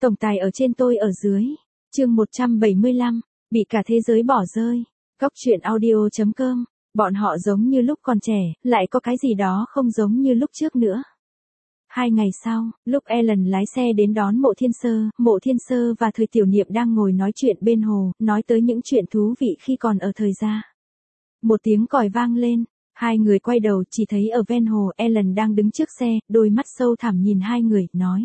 Tổng tài ở trên tôi ở dưới. Chương 175, bị cả thế giới bỏ rơi. Góc truyện audio.com. Bọn họ giống như lúc còn trẻ, lại có cái gì đó không giống như lúc trước nữa. 2 ngày sau, lúc Ellen lái xe đến đón Mộ Thiên Sơ và Thời Tiểu Niệm đang ngồi nói chuyện bên hồ, nói tới những chuyện thú vị khi còn ở thời gia. Một tiếng còi vang lên, hai người quay đầu chỉ thấy ở ven hồ Ellen đang đứng trước xe, đôi mắt sâu thẳm nhìn hai người, nói.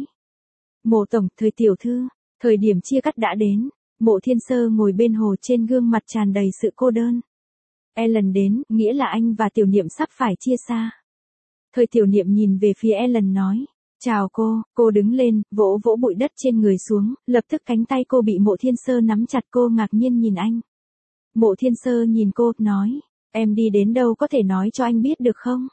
Mộ tổng, Thời tiểu thư, thời điểm chia cắt đã đến. Mộ Thiên Sơ ngồi bên hồ, trên gương mặt tràn đầy sự cô đơn. Ellen đến, nghĩa là anh và Tiểu Niệm sắp phải chia xa. Thời Tiểu Niệm nhìn về phía Ellen nói. Chào cô đứng lên, vỗ vỗ bụi đất trên người xuống, lập tức cánh tay cô bị Mộ Thiên Sơ nắm chặt, cô ngạc nhiên nhìn anh. Mộ Thiên Sơ nhìn cô, nói. Em đi đến đâu có thể nói cho anh biết được không?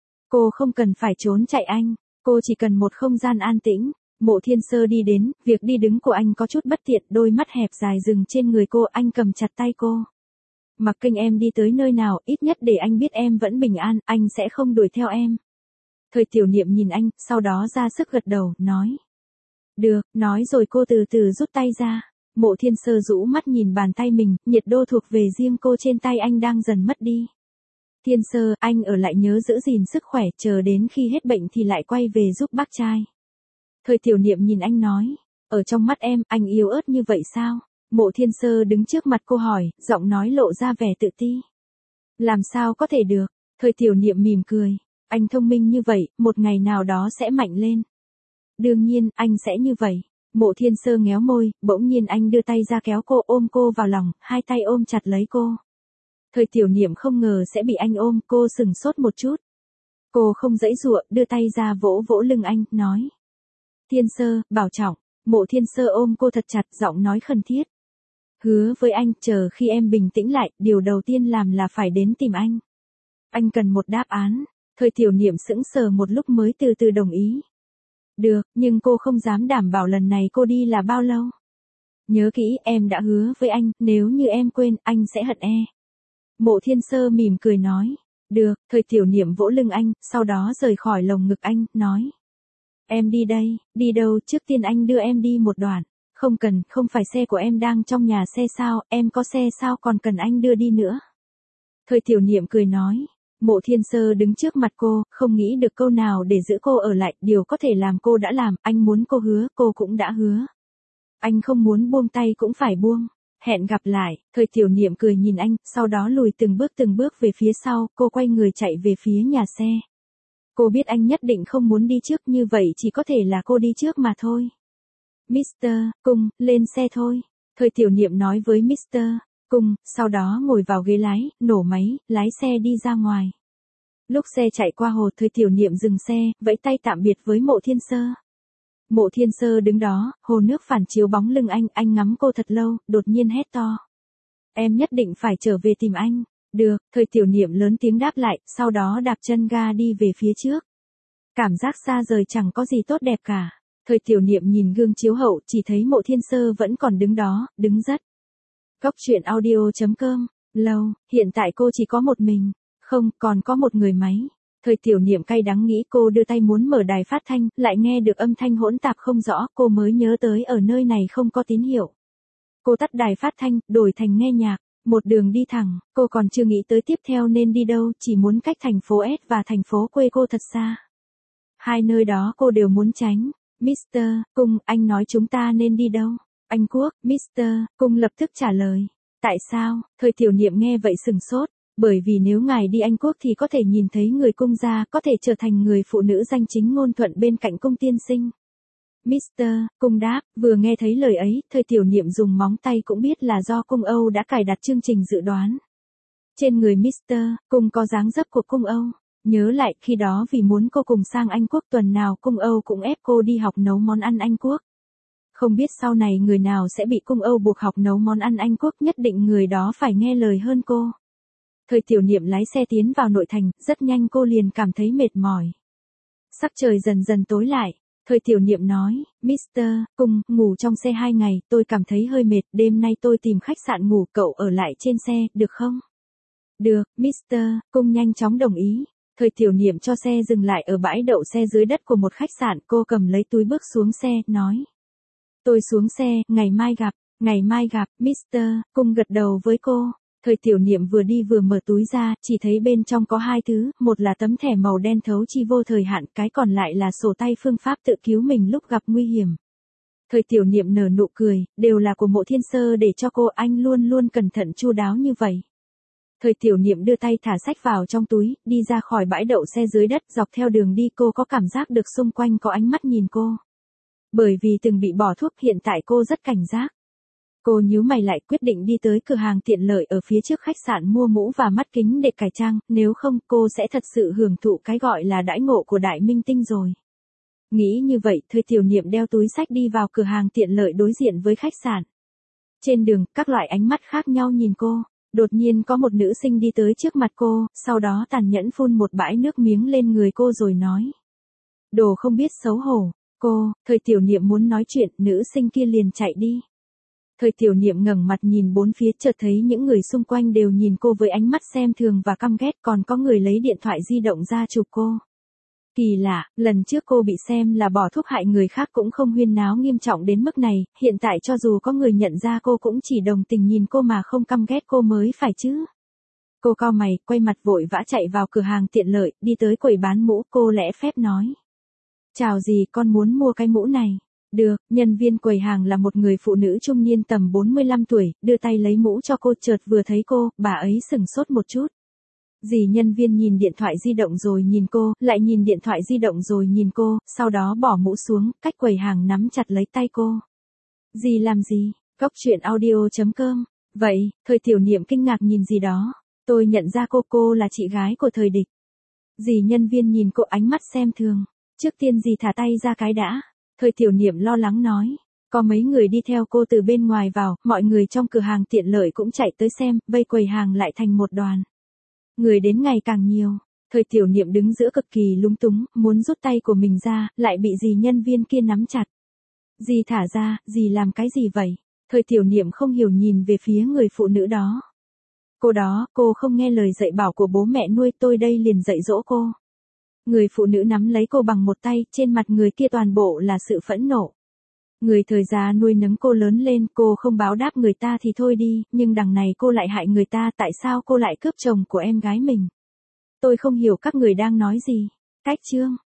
Cô không cần phải trốn chạy anh, cô chỉ cần một không gian an tĩnh. Mộ Thiên Sơ đi đến, việc đi đứng của anh có chút bất tiện, đôi mắt hẹp dài dừng trên người cô, anh cầm chặt tay cô. Mặc kệ em đi tới nơi nào, ít nhất để anh biết em vẫn bình an, anh sẽ không đuổi theo em. Thời Tiểu Niệm nhìn anh, sau đó ra sức gật đầu, nói. Được, nói rồi cô từ từ rút tay ra. Mộ Thiên Sơ rũ mắt nhìn bàn tay mình, nhiệt độ thuộc về riêng cô trên tay anh đang dần mất đi. Thiên Sơ, anh ở lại nhớ giữ gìn sức khỏe, chờ đến khi hết bệnh thì lại quay về giúp bác trai. Thời Tiểu Niệm nhìn anh nói, ở trong mắt em, anh yếu ớt như vậy sao? Mộ Thiên Sơ đứng trước mặt cô hỏi, giọng nói lộ ra vẻ tự ti. Làm sao có thể được? Thời Tiểu Niệm mỉm cười, anh thông minh như vậy, một ngày nào đó sẽ mạnh lên. Đương nhiên, anh sẽ như vậy. Mộ Thiên Sơ ngéo môi, bỗng nhiên anh đưa tay ra kéo cô, ôm cô vào lòng, hai tay ôm chặt lấy cô. Thời Tiểu Niệm không ngờ sẽ bị anh ôm, cô sừng sốt một chút. Cô không giãy giụa, đưa tay ra vỗ vỗ lưng anh, nói. Thiên Sơ, bảo trọng. Mộ Thiên Sơ ôm cô thật chặt, giọng nói khẩn thiết. Hứa với anh, chờ khi em bình tĩnh lại, điều đầu tiên làm là phải đến tìm anh. Anh cần một đáp án. Thời Tiểu Niệm sững sờ một lúc mới từ từ đồng ý. Được, nhưng cô không dám đảm bảo lần này cô đi là bao lâu. Nhớ kỹ, em đã hứa với anh, nếu như em quên, anh sẽ hận e. Mộ Thiên Sơ mỉm cười nói. Được, Thời Tiểu Niệm vỗ lưng anh, sau đó rời khỏi lồng ngực anh, nói. Em đi đây, đi đâu, trước tiên anh đưa em đi một đoạn. Không cần, không phải xe của em đang trong nhà xe sao, em có xe sao còn cần anh đưa đi nữa. Thời Tiểu Niệm cười nói. Mộ Thiên Sơ đứng trước mặt cô, không nghĩ được câu nào để giữ cô ở lại, điều có thể làm cô đã làm, anh muốn cô hứa, cô cũng đã hứa. Anh không muốn buông tay cũng phải buông. Hẹn gặp lại. Thời Tiểu Niệm cười nhìn anh, sau đó lùi từng bước về phía sau, cô quay người chạy về phía nhà xe. Cô biết anh nhất định không muốn đi trước, như vậy chỉ có thể là cô đi trước mà thôi. Mr. Cung, lên xe thôi. Thời Tiểu Niệm nói với Mr. Cung, sau đó ngồi vào ghế lái, nổ máy, lái xe đi ra ngoài. Lúc xe chạy qua hồ, Thời Tiểu Niệm dừng xe, vẫy tay tạm biệt với Mộ Thiên Sơ. Mộ Thiên Sơ đứng đó, hồ nước phản chiếu bóng lưng anh ngắm cô thật lâu, đột nhiên hét to. Em nhất định phải trở về tìm anh. Được, Thời Tiểu Niệm lớn tiếng đáp lại, sau đó đạp chân ga đi về phía trước. Cảm giác xa rời chẳng có gì tốt đẹp cả. Thời Tiểu Niệm nhìn gương chiếu hậu, chỉ thấy Mộ Thiên Sơ vẫn còn đứng đó, đứng rất. Góc truyện audio.com, lâu, hiện tại cô chỉ có một mình. Không, còn có một người máy. Thời Tiểu Niệm cay đắng nghĩ, cô đưa tay muốn mở đài phát thanh, lại nghe được âm thanh hỗn tạp không rõ, cô mới nhớ tới ở nơi này không có tín hiệu. Cô tắt đài phát thanh, đổi thành nghe nhạc. Một đường đi thẳng, cô còn chưa nghĩ tới tiếp theo nên đi đâu, chỉ muốn cách thành phố S và thành phố quê cô thật xa. Hai nơi đó cô đều muốn tránh. Mr. Cung, anh nói chúng ta nên đi đâu? Anh Quốc, Mr. Cung lập tức trả lời. Tại sao? Thời Tiểu Niệm nghe vậy sừng sốt. Bởi vì nếu ngài đi Anh Quốc thì có thể nhìn thấy người cung gia, có thể trở thành người phụ nữ danh chính ngôn thuận bên cạnh cung tiên sinh. Mr. Cung đáp, vừa nghe thấy lời ấy, Thời Tiểu Niệm dùng móng tay cũng biết là do cung Âu đã cài đặt chương trình dự đoán. Trên người Mr. Cung có dáng dấp của cung Âu. Nhớ lại, khi đó vì muốn cô cùng sang Anh Quốc, tuần nào cung Âu cũng ép cô đi học nấu món ăn Anh Quốc. Không biết sau này người nào sẽ bị cung Âu buộc học nấu món ăn Anh Quốc, nhất định người đó phải nghe lời hơn cô. Thời Tiểu Niệm lái xe tiến vào nội thành, rất nhanh cô liền cảm thấy mệt mỏi. Sắc trời dần dần tối lại. Thời Tiểu Niệm nói, Mr. Cung, ngủ trong xe 2 ngày, tôi cảm thấy hơi mệt, đêm nay tôi tìm khách sạn ngủ, cậu ở lại trên xe, được không? Được, Mr. Cung nhanh chóng đồng ý. Thời Tiểu Niệm cho xe dừng lại ở bãi đậu xe dưới đất của một khách sạn, cô cầm lấy túi bước xuống xe, nói. Tôi xuống xe, ngày mai gặp, Mr. Cung gật đầu với cô. Thời Tiểu Niệm vừa đi vừa mở túi ra, chỉ thấy bên trong có hai thứ, một là tấm thẻ màu đen thấu chi vô thời hạn, cái còn lại là sổ tay phương pháp tự cứu mình lúc gặp nguy hiểm. Thời Tiểu Niệm nở nụ cười, đều là của Mộ Thiên Sơ để cho cô, anh luôn luôn cẩn thận chu đáo như vậy. Thời Tiểu Niệm đưa tay thả sách vào trong túi, đi ra khỏi bãi đậu xe dưới đất, dọc theo đường đi cô có cảm giác được xung quanh có ánh mắt nhìn cô. Bởi vì từng bị bỏ thuốc hiện tại cô rất cảnh giác. Cô nhíu mày lại quyết định đi tới cửa hàng tiện lợi ở phía trước khách sạn mua mũ và mắt kính để cải trang, nếu không cô sẽ thật sự hưởng thụ cái gọi là đãi ngộ của đại minh tinh rồi. Nghĩ như vậy, Thời Tiểu Niệm đeo túi sách đi vào cửa hàng tiện lợi đối diện với khách sạn. Trên đường, các loại ánh mắt khác nhau nhìn cô. Đột nhiên có một nữ sinh đi tới trước mặt cô, sau đó tàn nhẫn phun một bãi nước miếng lên người cô rồi nói. Đồ không biết xấu hổ. Cô, Thời Tiểu Niệm muốn nói chuyện, nữ sinh kia liền chạy đi. Thời Tiểu Niệm ngẩng mặt nhìn bốn phía, chợt thấy những người xung quanh đều nhìn cô với ánh mắt xem thường và căm ghét, còn có người lấy điện thoại di động ra chụp cô. Kỳ lạ, lần trước cô bị xem là bỏ thuốc hại người khác cũng không huyên náo nghiêm trọng đến mức này, hiện tại cho dù có người nhận ra cô cũng chỉ đồng tình nhìn cô mà không căm ghét cô mới phải chứ. Cô cau mày, quay mặt vội vã chạy vào cửa hàng tiện lợi, đi tới quầy bán mũ, cô lễ phép nói. Chào dì, con muốn mua cái mũ này. Được, nhân viên quầy hàng là một người phụ nữ trung niên tầm 45 tuổi, đưa tay lấy mũ cho cô, chợt vừa thấy cô, bà ấy sửng sốt một chút. Dì nhân viên nhìn điện thoại di động rồi nhìn cô, lại nhìn điện thoại di động rồi nhìn cô, sau đó bỏ mũ xuống, cách quầy hàng nắm chặt lấy tay cô. Dì làm gì? Góc truyện audio.com. Vậy, Thời Tiểu Niệm kinh ngạc nhìn gì đó. Tôi nhận ra cô là chị gái của Thời Địch. Dì nhân viên nhìn cô ánh mắt xem thường. Trước tiên dì thả tay ra cái đã. Thời Tiểu Niệm lo lắng nói. Có mấy người đi theo cô từ bên ngoài vào, mọi người trong cửa hàng tiện lợi cũng chạy tới xem, vây quầy hàng lại thành một đoàn. Người đến ngày càng nhiều. Thời Tiểu Niệm đứng giữa cực kỳ lúng túng, muốn rút tay của mình ra, lại bị dì nhân viên kia nắm chặt. Dì thả ra, dì làm cái gì vậy? Thời Tiểu Niệm không hiểu nhìn về phía người phụ nữ đó. Cô không nghe lời dạy bảo của bố mẹ nuôi, tôi đây liền dạy dỗ cô. Người phụ nữ nắm lấy cô bằng một tay, trên mặt người kia toàn bộ là sự phẫn nộ. Người Thời gia nuôi nấng cô lớn lên, cô không báo đáp người ta thì thôi đi, nhưng đằng này cô lại hại người ta, tại sao cô lại cướp chồng của em gái mình? Tôi không hiểu các người đang nói gì. Cách chương